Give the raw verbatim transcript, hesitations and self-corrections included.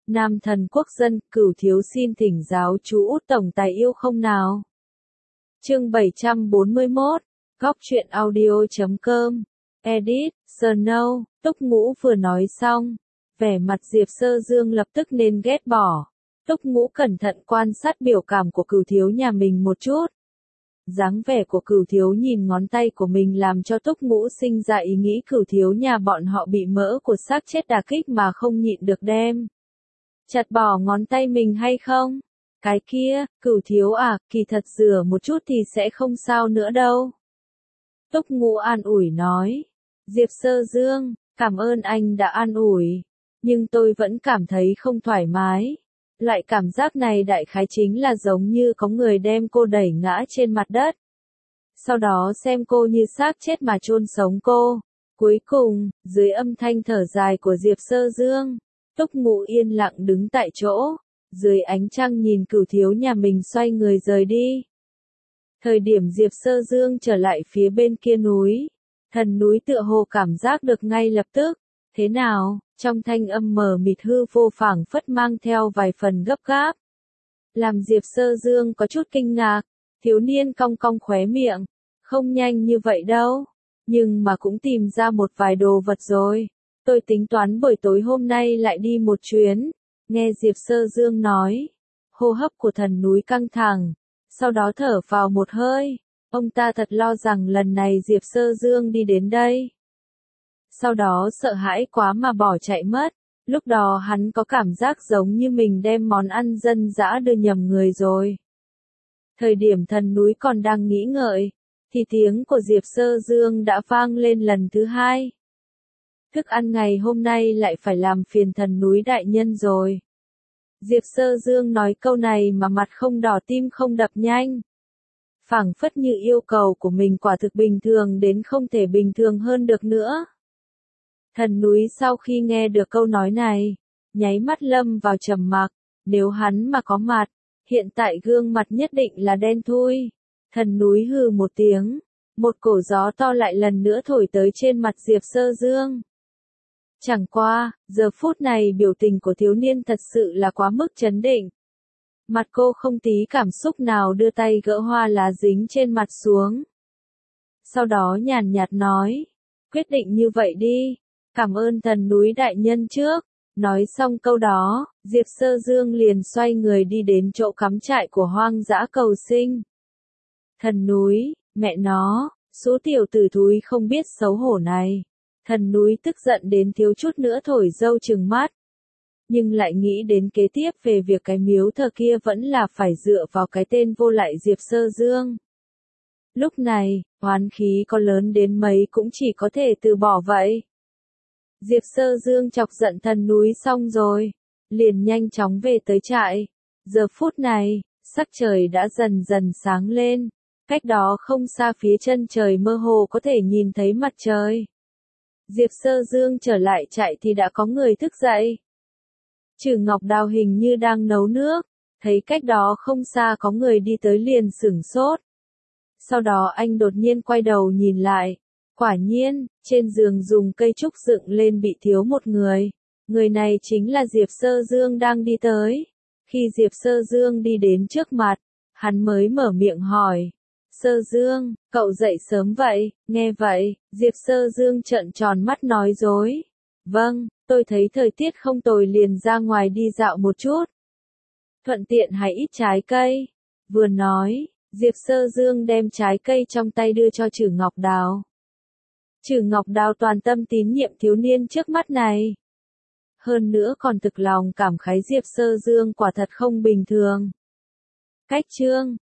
Nam thần quốc dân, Cửu thiếu xin thỉnh giáo chú Út tổng tài yêu không nào. Chương bảy trăm bốn mươi mốt, góc truyện audio chấm com, edit, Snow, Túc Ngũ vừa nói xong, vẻ mặt Diệp Sơ Dương lập tức nên ghét bỏ. Túc Ngũ cẩn thận quan sát biểu cảm của Cửu thiếu nhà mình một chút. Dáng vẻ của Cửu thiếu nhìn ngón tay của mình làm cho Túc Ngũ sinh ra ý nghĩ Cửu thiếu nhà bọn họ bị mỡ của xác chết đả kích mà không nhịn được đem. Chặt bỏ ngón tay mình hay không? Cái kia, Cửu thiếu à, kỳ thật rửa một chút thì sẽ không sao nữa đâu. Túc Ngũ an ủi nói. Diệp Sơ Dương, cảm ơn anh đã an ủi. Nhưng tôi vẫn cảm thấy không thoải mái. Loại cảm giác này đại khái chính là giống như có người đem cô đẩy ngã trên mặt đất. Sau đó xem cô như xác chết mà chôn sống cô. Cuối cùng, dưới âm thanh thở dài của Diệp Sơ Dương, Túc Ngũ yên lặng đứng tại chỗ, dưới ánh trăng nhìn Cửu thiếu nhà mình xoay người rời đi. Thời điểm Diệp Sơ Dương trở lại phía bên kia núi, thần núi tựa hồ cảm giác được ngay lập tức. Thế nào? Trong thanh âm mờ mịt hư vô phảng phất mang theo vài phần gấp gáp. Làm Diệp Sơ Dương có chút kinh ngạc, thiếu niên cong cong khóe miệng, không nhanh như vậy đâu, nhưng mà cũng tìm ra một vài đồ vật rồi. Tôi tính toán buổi tối hôm nay lại đi một chuyến, nghe Diệp Sơ Dương nói. Hô hấp của thần núi căng thẳng, sau đó thở vào một hơi, ông ta thật lo rằng lần này Diệp Sơ Dương đi đến đây. Sau đó sợ hãi quá mà bỏ chạy mất, lúc đó hắn có cảm giác giống như mình đem món ăn dân dã đưa nhầm người rồi. Thời điểm thần núi còn đang nghĩ ngợi, thì tiếng của Diệp Sơ Dương đã vang lên lần thứ hai. Thức ăn ngày hôm nay lại phải làm phiền thần núi đại nhân rồi. Diệp Sơ Dương nói câu này mà mặt không đỏ tim không đập nhanh. Phảng phất như yêu cầu của mình quả thực bình thường đến không thể bình thường hơn được nữa. Thần núi sau khi nghe được câu nói này, nháy mắt lâm vào trầm mặc, nếu hắn mà có mặt, hiện tại gương mặt nhất định là đen thui. Thần núi hừ một tiếng, một cổ gió to lại lần nữa thổi tới trên mặt Diệp Sơ Dương. Chẳng qua, giờ phút này biểu tình của thiếu niên thật sự là quá mức chấn định. Mặt cô không tí cảm xúc nào đưa tay gỡ hoa lá dính trên mặt xuống. Sau đó nhàn nhạt nói, quyết định như vậy đi. Cảm ơn thần núi đại nhân trước. Nói xong câu đó, Diệp Sơ Dương liền xoay người đi đến chỗ cắm trại của hoang dã cầu sinh. Thần núi, mẹ nó, số tiểu tử thúi không biết xấu hổ này. Thần núi tức giận đến thiếu chút nữa thổi dâu trừng mắt. Nhưng lại nghĩ đến kế tiếp về việc cái miếu thờ kia vẫn là phải dựa vào cái tên vô lại Diệp Sơ Dương. Lúc này, oán khí có lớn đến mấy cũng chỉ có thể từ bỏ vậy. Diệp Sơ Dương chọc giận thần núi xong rồi, liền nhanh chóng về tới trại. Giờ phút này, sắc trời đã dần dần sáng lên, cách đó không xa phía chân trời mơ hồ có thể nhìn thấy mặt trời. Diệp Sơ Dương trở lại trại thì đã có người thức dậy. Trừ Ngọc Đào hình như đang nấu nước, thấy cách đó không xa có người đi tới liền sửng sốt. Sau đó anh đột nhiên quay đầu nhìn lại. Quả nhiên, trên giường dùng cây trúc dựng lên bị thiếu một người. Người này chính là Diệp Sơ Dương đang đi tới. Khi Diệp Sơ Dương đi đến trước mặt, hắn mới mở miệng hỏi. Sơ Dương, cậu dậy sớm vậy? Nghe vậy, Diệp Sơ Dương trợn tròn mắt nói dối. Vâng, tôi thấy thời tiết không tồi liền ra ngoài đi dạo một chút. Thuận tiện hái ít trái cây. Vừa nói, Diệp Sơ Dương đem trái cây trong tay đưa cho Trử Ngọc Đào. Trử Ngọc Đào toàn tâm tín nhiệm thiếu niên trước mắt này. Hơn nữa còn thực lòng cảm khái Diệp Sơ Dương quả thật không bình thường. Cách chương